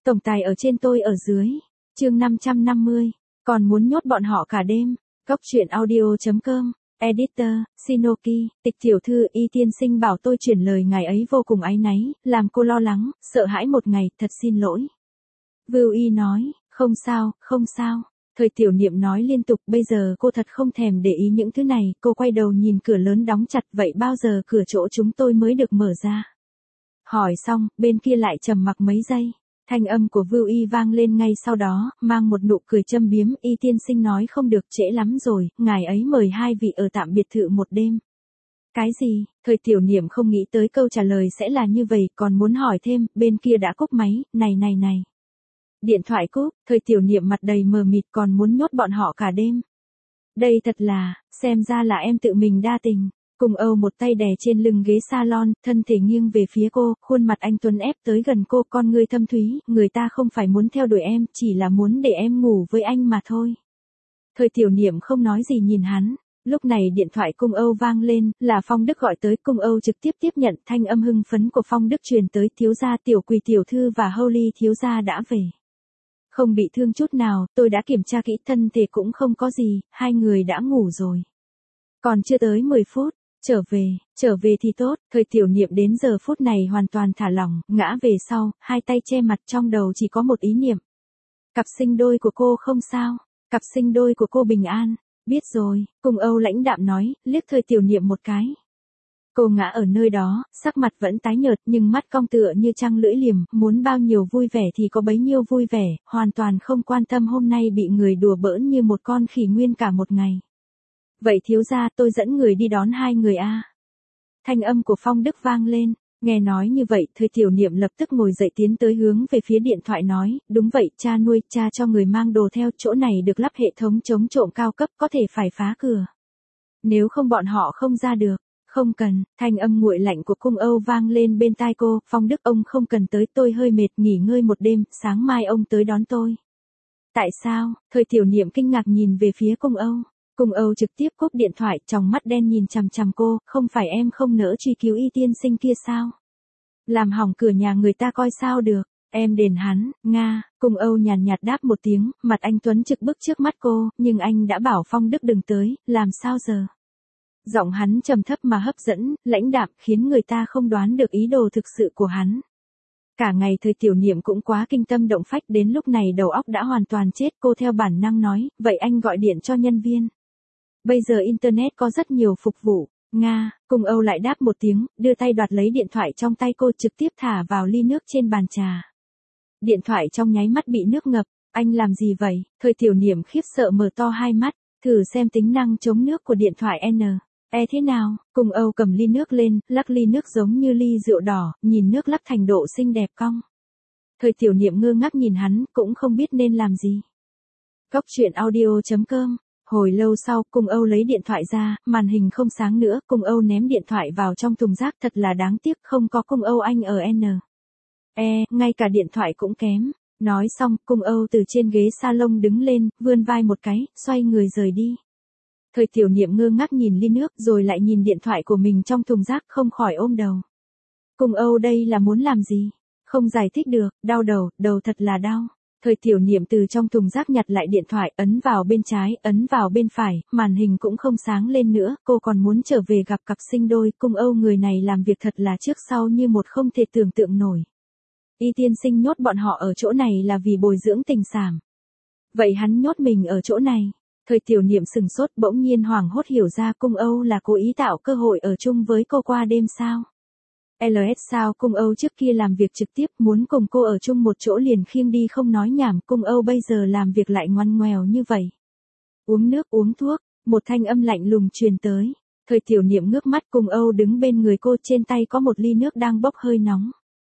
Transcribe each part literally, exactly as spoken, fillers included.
Tổng tài ở trên tôi ở dưới. Chương năm trăm năm mươi, còn muốn nhốt bọn họ cả đêm. Góc truyện audio chấm com. Editor, Shinoki, Tịch tiểu thư Y tiên sinh bảo tôi chuyển lời ngài ấy vô cùng áy náy, làm cô lo lắng, sợ hãi một ngày, thật xin lỗi. Vưu Y nói, không sao, không sao. Thời tiểu niệm nói liên tục, bây giờ cô thật không thèm để ý những thứ này, cô quay đầu nhìn cửa lớn đóng chặt, vậy bao giờ cửa chỗ chúng tôi mới được mở ra? Hỏi xong, bên kia lại trầm mặc mấy giây. Thanh âm của Vưu Y vang lên ngay sau đó, mang một nụ cười châm biếm, Y tiên sinh nói không được, trễ lắm rồi, ngài ấy mời hai vị ở tạm biệt thự một đêm. Cái gì? Thời tiểu niệm không nghĩ tới câu trả lời sẽ là như vậy, còn muốn hỏi thêm, bên kia đã cúp máy, này này này. Điện thoại cúp, thời tiểu niệm mặt đầy mờ mịt, còn muốn nhốt bọn họ cả đêm. Đây thật là, xem ra là em tự mình đa tình. Cùng Âu một tay đè trên lưng ghế salon, thân thể nghiêng về phía cô, khuôn mặt anh tuấn ép tới gần cô, con ngươi thâm thúy, người ta không phải muốn theo đuổi em, chỉ là muốn để em ngủ với anh mà thôi. Thời tiểu niệm không nói gì nhìn hắn, lúc này điện thoại Cung Âu vang lên, là Phong Đức gọi tới, Cung Âu trực tiếp tiếp nhận, thanh âm hưng phấn của Phong Đức truyền tới, thiếu gia Tiểu Quỳ tiểu thư và Holly thiếu gia đã về. Không bị thương chút nào, tôi đã kiểm tra kỹ, thân thể cũng không có gì, hai người đã ngủ rồi. Còn chưa tới mười phút. Trở về, trở về thì tốt, thời tiểu niệm đến giờ phút này hoàn toàn thả lỏng, ngã về sau, hai tay che mặt, trong đầu chỉ có một ý niệm. Cặp sinh đôi của cô không sao, cặp sinh đôi của cô bình an, biết rồi, Cung Âu lãnh đạm nói, liếc thời tiểu niệm một cái. Cô ngã ở nơi đó, sắc mặt vẫn tái nhợt nhưng mắt cong tựa như trăng lưỡi liềm, muốn bao nhiêu vui vẻ thì có bấy nhiêu vui vẻ, hoàn toàn không quan tâm hôm nay bị người đùa bỡn như một con khỉ nguyên cả một ngày. Vậy thiếu gia, tôi dẫn người đi đón hai người a. Thanh âm của Phong Đức vang lên, nghe nói như vậy, thời tiểu niệm lập tức ngồi dậy tiến tới hướng về phía điện thoại nói, đúng vậy, cha nuôi, cha cho người mang đồ theo, chỗ này được lắp hệ thống chống trộm cao cấp, có thể phải phá cửa. Nếu không bọn họ không ra được, không cần, thanh âm nguội lạnh của Cung Âu vang lên bên tai cô, Phong Đức ông không cần tới, tôi hơi mệt, nghỉ ngơi một đêm, sáng mai ông tới đón tôi. Tại sao? Thời tiểu niệm kinh ngạc nhìn về phía Cung Âu. Cung Âu trực tiếp cúp điện thoại, tròng mắt đen nhìn chằm chằm cô, không phải em không nỡ truy cứu Y tiên sinh kia sao? Làm hỏng cửa nhà người ta coi sao được, em đền hắn, Nga, Cung Âu nhàn nhạt đáp một tiếng, mặt anh Tuấn trực bức trước mắt cô, nhưng anh đã bảo Phong Đức đừng tới, làm sao giờ? Giọng hắn trầm thấp mà hấp dẫn, lãnh đạm, khiến người ta không đoán được ý đồ thực sự của hắn. Cả ngày thời tiểu niệm cũng quá kinh tâm động phách, đến lúc này đầu óc đã hoàn toàn chết, cô theo bản năng nói, vậy anh gọi điện cho nhân viên. Bây giờ Internet có rất nhiều phục vụ, Nga, Cung Âu lại đáp một tiếng, đưa tay đoạt lấy điện thoại trong tay cô trực tiếp thả vào ly nước trên bàn trà. Điện thoại trong nháy mắt bị nước ngập, anh làm gì vậy? Thời tiểu niệm khiếp sợ mở to hai mắt, thử xem tính năng chống nước của điện thoại N. E thế nào? Cung Âu cầm ly nước lên, lắc ly nước giống như ly rượu đỏ, nhìn nước lắc thành độ xinh đẹp cong. Thời tiểu niệm ngơ ngác nhìn hắn, cũng không biết nên làm gì. Góc truyện audio chấm com. Hồi lâu sau, Cung Âu lấy điện thoại ra, màn hình không sáng nữa, Cung Âu ném điện thoại vào trong thùng rác, thật là đáng tiếc, không có Cung Âu anh ở N. E, ngay cả điện thoại cũng kém. Nói xong, Cung Âu từ trên ghế salon đứng lên, vươn vai một cái, xoay người rời đi. Thời tiểu niệm ngơ ngác nhìn ly nước, rồi lại nhìn điện thoại của mình trong thùng rác, không khỏi ôm đầu. Cung Âu đây là muốn làm gì? Không giải thích được, đau đầu, đầu thật là đau. Thời tiểu niệm từ trong thùng rác nhặt lại điện thoại, ấn vào bên trái, ấn vào bên phải, màn hình cũng không sáng lên nữa, cô còn muốn trở về gặp cặp sinh đôi, Cung Âu người này làm việc thật là trước sau như một, không thể tưởng tượng nổi. Y tiên sinh nhốt bọn họ ở chỗ này là vì bồi dưỡng tình cảm. Vậy hắn nhốt mình ở chỗ này. Thời tiểu niệm sừng sốt, bỗng nhiên hoảng hốt hiểu ra Cung Âu là cố ý tạo cơ hội ở chung với cô qua đêm sao? lờ ét sao? Cung Âu trước kia làm việc trực tiếp, muốn cùng cô ở chung một chỗ liền khiêng đi không nói nhảm, Cung Âu bây giờ làm việc lại ngoan ngoèo như vậy. Uống nước, uống thuốc, một thanh âm lạnh lùng truyền tới. Thời tiểu niệm ngước mắt, Cung Âu đứng bên người cô, trên tay có một ly nước đang bốc hơi nóng.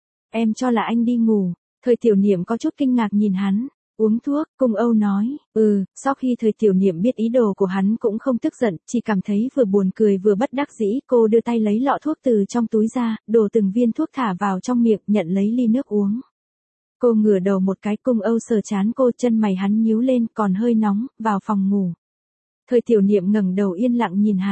Em cho là anh đi ngủ. Thời tiểu niệm có chút kinh ngạc nhìn hắn. Uống thuốc, Cung Âu nói, ừ, sau khi thời tiểu niệm biết ý đồ của hắn cũng không tức giận, chỉ cảm thấy vừa buồn cười vừa bất đắc dĩ, cô đưa tay lấy lọ thuốc từ trong túi ra, đổ từng viên thuốc thả vào trong miệng, nhận lấy ly nước uống. Cô ngửa đầu một cái, Cung Âu sờ chán cô, chân mày hắn nhíu lên, còn hơi nóng, vào phòng ngủ. Thời tiểu niệm ngẩng đầu yên lặng nhìn hắn,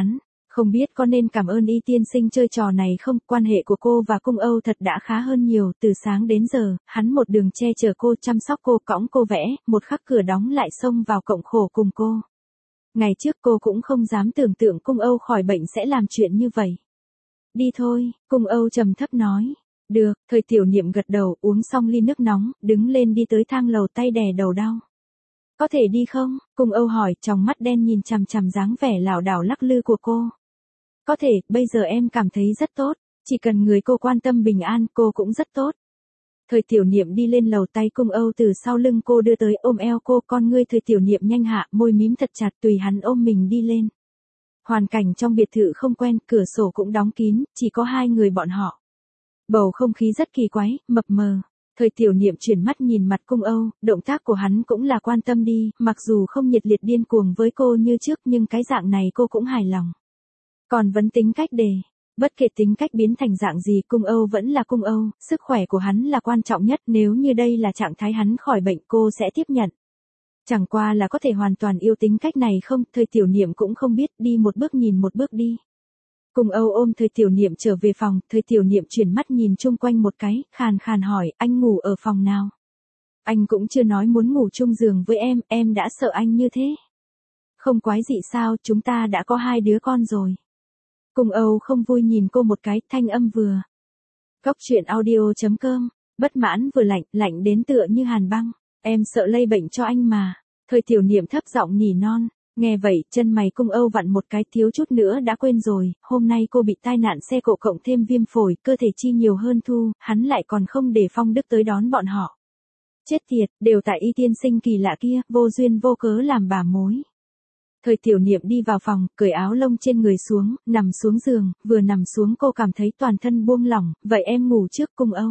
Không biết có nên cảm ơn Y tiên sinh chơi trò này không, quan hệ của cô và cung Âu thật đã khá hơn nhiều, từ sáng đến giờ, hắn một đường che chở cô, chăm sóc cô, cõng cô vẽ, một khắc cửa đóng lại xông vào cộng khổ cùng cô. Ngày trước cô cũng không dám tưởng tượng cung Âu khỏi bệnh sẽ làm chuyện như vậy. Đi thôi, cung Âu trầm thấp nói. Được, Thời Tiểu Niệm gật đầu, uống xong ly nước nóng, đứng lên đi tới thang lầu, tay đè đầu đau. Có thể đi không? Cung Âu hỏi, trong mắt đen nhìn chằm chằm dáng vẻ lảo đảo lắc lư của cô. Có thể, bây giờ em cảm thấy rất tốt, chỉ cần người cô quan tâm bình an, cô cũng rất tốt. Thời Tiểu Niệm đi lên lầu, tay cung Âu từ sau lưng cô đưa tới, ôm eo cô, con ngươi Thời Tiểu Niệm nhanh hạ, môi mím thật chặt, tùy hắn ôm mình đi lên. Hoàn cảnh trong biệt thự không quen, cửa sổ cũng đóng kín, chỉ có hai người bọn họ. Bầu không khí rất kỳ quái, mập mờ. Thời Tiểu Niệm chuyển mắt nhìn mặt cung Âu, động tác của hắn cũng là quan tâm đi, mặc dù không nhiệt liệt điên cuồng với cô như trước nhưng cái dạng này cô cũng hài lòng. Còn vấn tính cách đề, bất kể tính cách biến thành dạng gì, cung Âu vẫn là cung Âu, sức khỏe của hắn là quan trọng nhất, nếu như đây là trạng thái hắn khỏi bệnh cô sẽ tiếp nhận. Chẳng qua là có thể hoàn toàn yêu tính cách này không, Thời Tiểu Niệm cũng không biết, đi một bước nhìn một bước đi. Cung Âu ôm Thời Tiểu Niệm trở về phòng, Thời Tiểu Niệm chuyển mắt nhìn chung quanh một cái, khàn khàn hỏi, anh ngủ ở phòng nào? Anh cũng chưa nói muốn ngủ chung giường với em, em đã sợ anh như thế. Không quái dị sao, chúng ta đã có hai đứa con rồi. Cung Âu không vui nhìn cô một cái, thanh âm vừa. Cóc truyện audio chấm com, bất mãn vừa lạnh, lạnh đến tựa như hàn băng. Em sợ lây bệnh cho anh mà. Thời Tiểu Niệm thấp giọng nỉ non. Nghe vậy, chân mày cung Âu vặn một cái, thiếu chút nữa đã quên rồi, hôm nay cô bị tai nạn xe cộ cộng thêm viêm phổi, cơ thể chi nhiều hơn thu, hắn lại còn không để Phong Đức tới đón bọn họ. Chết tiệt, đều tại Y tiên sinh kỳ lạ kia, vô duyên vô cớ làm bà mối. Thời Tiểu Niệm đi vào phòng, cởi áo lông trên người xuống, nằm xuống giường, vừa nằm xuống cô cảm thấy toàn thân buông lỏng, vậy em ngủ trước cung Âu.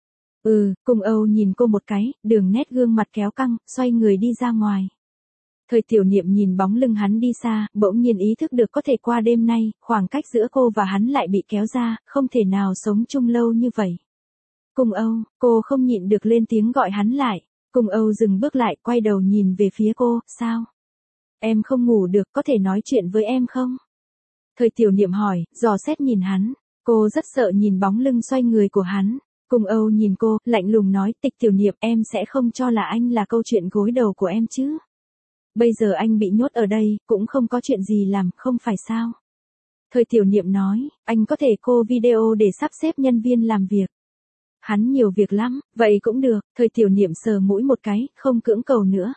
Ừ, cung Âu nhìn cô một cái, đường nét gương mặt kéo căng, xoay người đi ra ngoài. Thời Tiểu Niệm nhìn bóng lưng hắn đi xa, bỗng nhiên ý thức được có thể qua đêm nay, khoảng cách giữa cô và hắn lại bị kéo ra, không thể nào sống chung lâu như vậy. Cung Âu, cô không nhịn được lên tiếng gọi hắn lại. Cung Âu dừng bước lại, quay đầu nhìn về phía cô, sao? Em không ngủ được, có thể nói chuyện với em không? Thời Tiểu Niệm hỏi, dò xét nhìn hắn. Cô rất sợ nhìn bóng lưng xoay người của hắn. Cung Âu nhìn cô, lạnh lùng nói, Tịch Tiểu Niệm, em sẽ không cho là anh là câu chuyện gối đầu của em chứ? Bây giờ anh bị nhốt ở đây, cũng không có chuyện gì làm, không phải sao? Thời Tiểu Niệm nói, anh có thể call video để sắp xếp nhân viên làm việc. Hắn nhiều việc lắm, vậy cũng được, Thời Tiểu Niệm sờ mũi một cái, không cưỡng cầu nữa.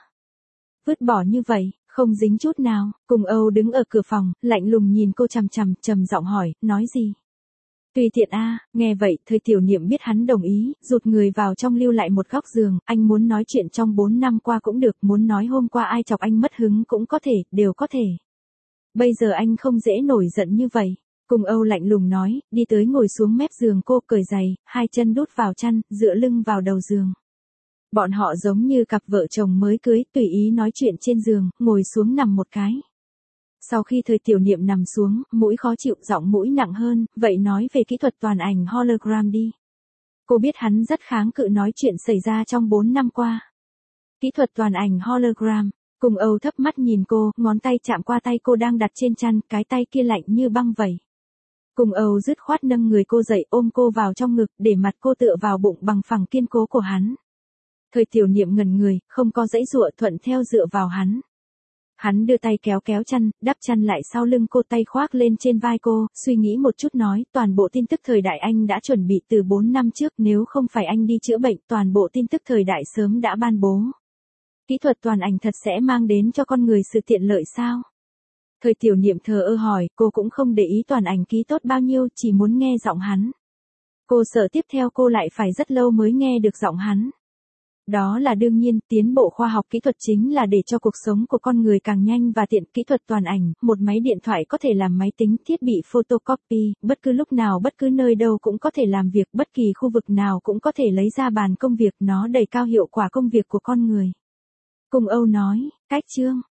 Vứt bỏ như vậy, không dính chút nào, Cung Âu đứng ở cửa phòng, lạnh lùng nhìn cô chằm chằm, trầm giọng hỏi, nói gì? Tùy tiện a. À, nghe vậy, Thời Tiểu Niệm biết hắn đồng ý, rụt người vào trong lưu lại một góc giường, anh muốn nói chuyện trong bốn năm qua cũng được, muốn nói hôm qua ai chọc anh mất hứng cũng có thể, đều có thể. Bây giờ anh không dễ nổi giận như vậy. Cung Âu lạnh lùng nói, đi tới ngồi xuống mép giường cô, cởi giày, hai chân đút vào chăn, dựa lưng vào đầu giường. Bọn họ giống như cặp vợ chồng mới cưới, tùy ý nói chuyện trên giường, ngồi xuống nằm một cái. Sau khi Thời Tiểu Niệm nằm xuống, mũi khó chịu, giọng mũi nặng hơn, vậy nói về kỹ thuật toàn ảnh hologram đi. Cô biết hắn rất kháng cự nói chuyện xảy ra trong bốn năm qua. Kỹ thuật toàn ảnh hologram. Cung Âu thấp mắt nhìn cô, ngón tay chạm qua tay cô đang đặt trên chăn, cái tay kia lạnh như băng vậy. Cung Âu dứt khoát nâng người cô dậy, ôm cô vào trong ngực, để mặt cô tựa vào bụng bằng phẳng kiên cố của hắn. Thời Tiểu Niệm ngẩn người, không có dãy dụa, thuận theo dựa vào hắn. Hắn đưa tay kéo kéo chăn, đắp chăn lại sau lưng cô, tay khoác lên trên vai cô, suy nghĩ một chút nói, toàn bộ tin tức thời đại anh đã chuẩn bị từ bốn năm trước, nếu không phải anh đi chữa bệnh, toàn bộ tin tức thời đại sớm đã ban bố. Kỹ thuật toàn ảnh thật sẽ mang đến cho con người sự tiện lợi sao? Thời Tiểu Niệm thờ ơ hỏi, cô cũng không để ý toàn ảnh ký tốt bao nhiêu, chỉ muốn nghe giọng hắn. Cô sợ tiếp theo cô lại phải rất lâu mới nghe được giọng hắn. Đó là đương nhiên, tiến bộ khoa học kỹ thuật chính là để cho cuộc sống của con người càng nhanh và tiện. Kỹ thuật toàn ảnh, một máy điện thoại có thể làm máy tính, thiết bị photocopy, bất cứ lúc nào bất cứ nơi đâu cũng có thể làm việc, bất kỳ khu vực nào cũng có thể lấy ra bàn công việc, nó đẩy cao hiệu quả công việc của con người. Cung Âu nói, cách chương,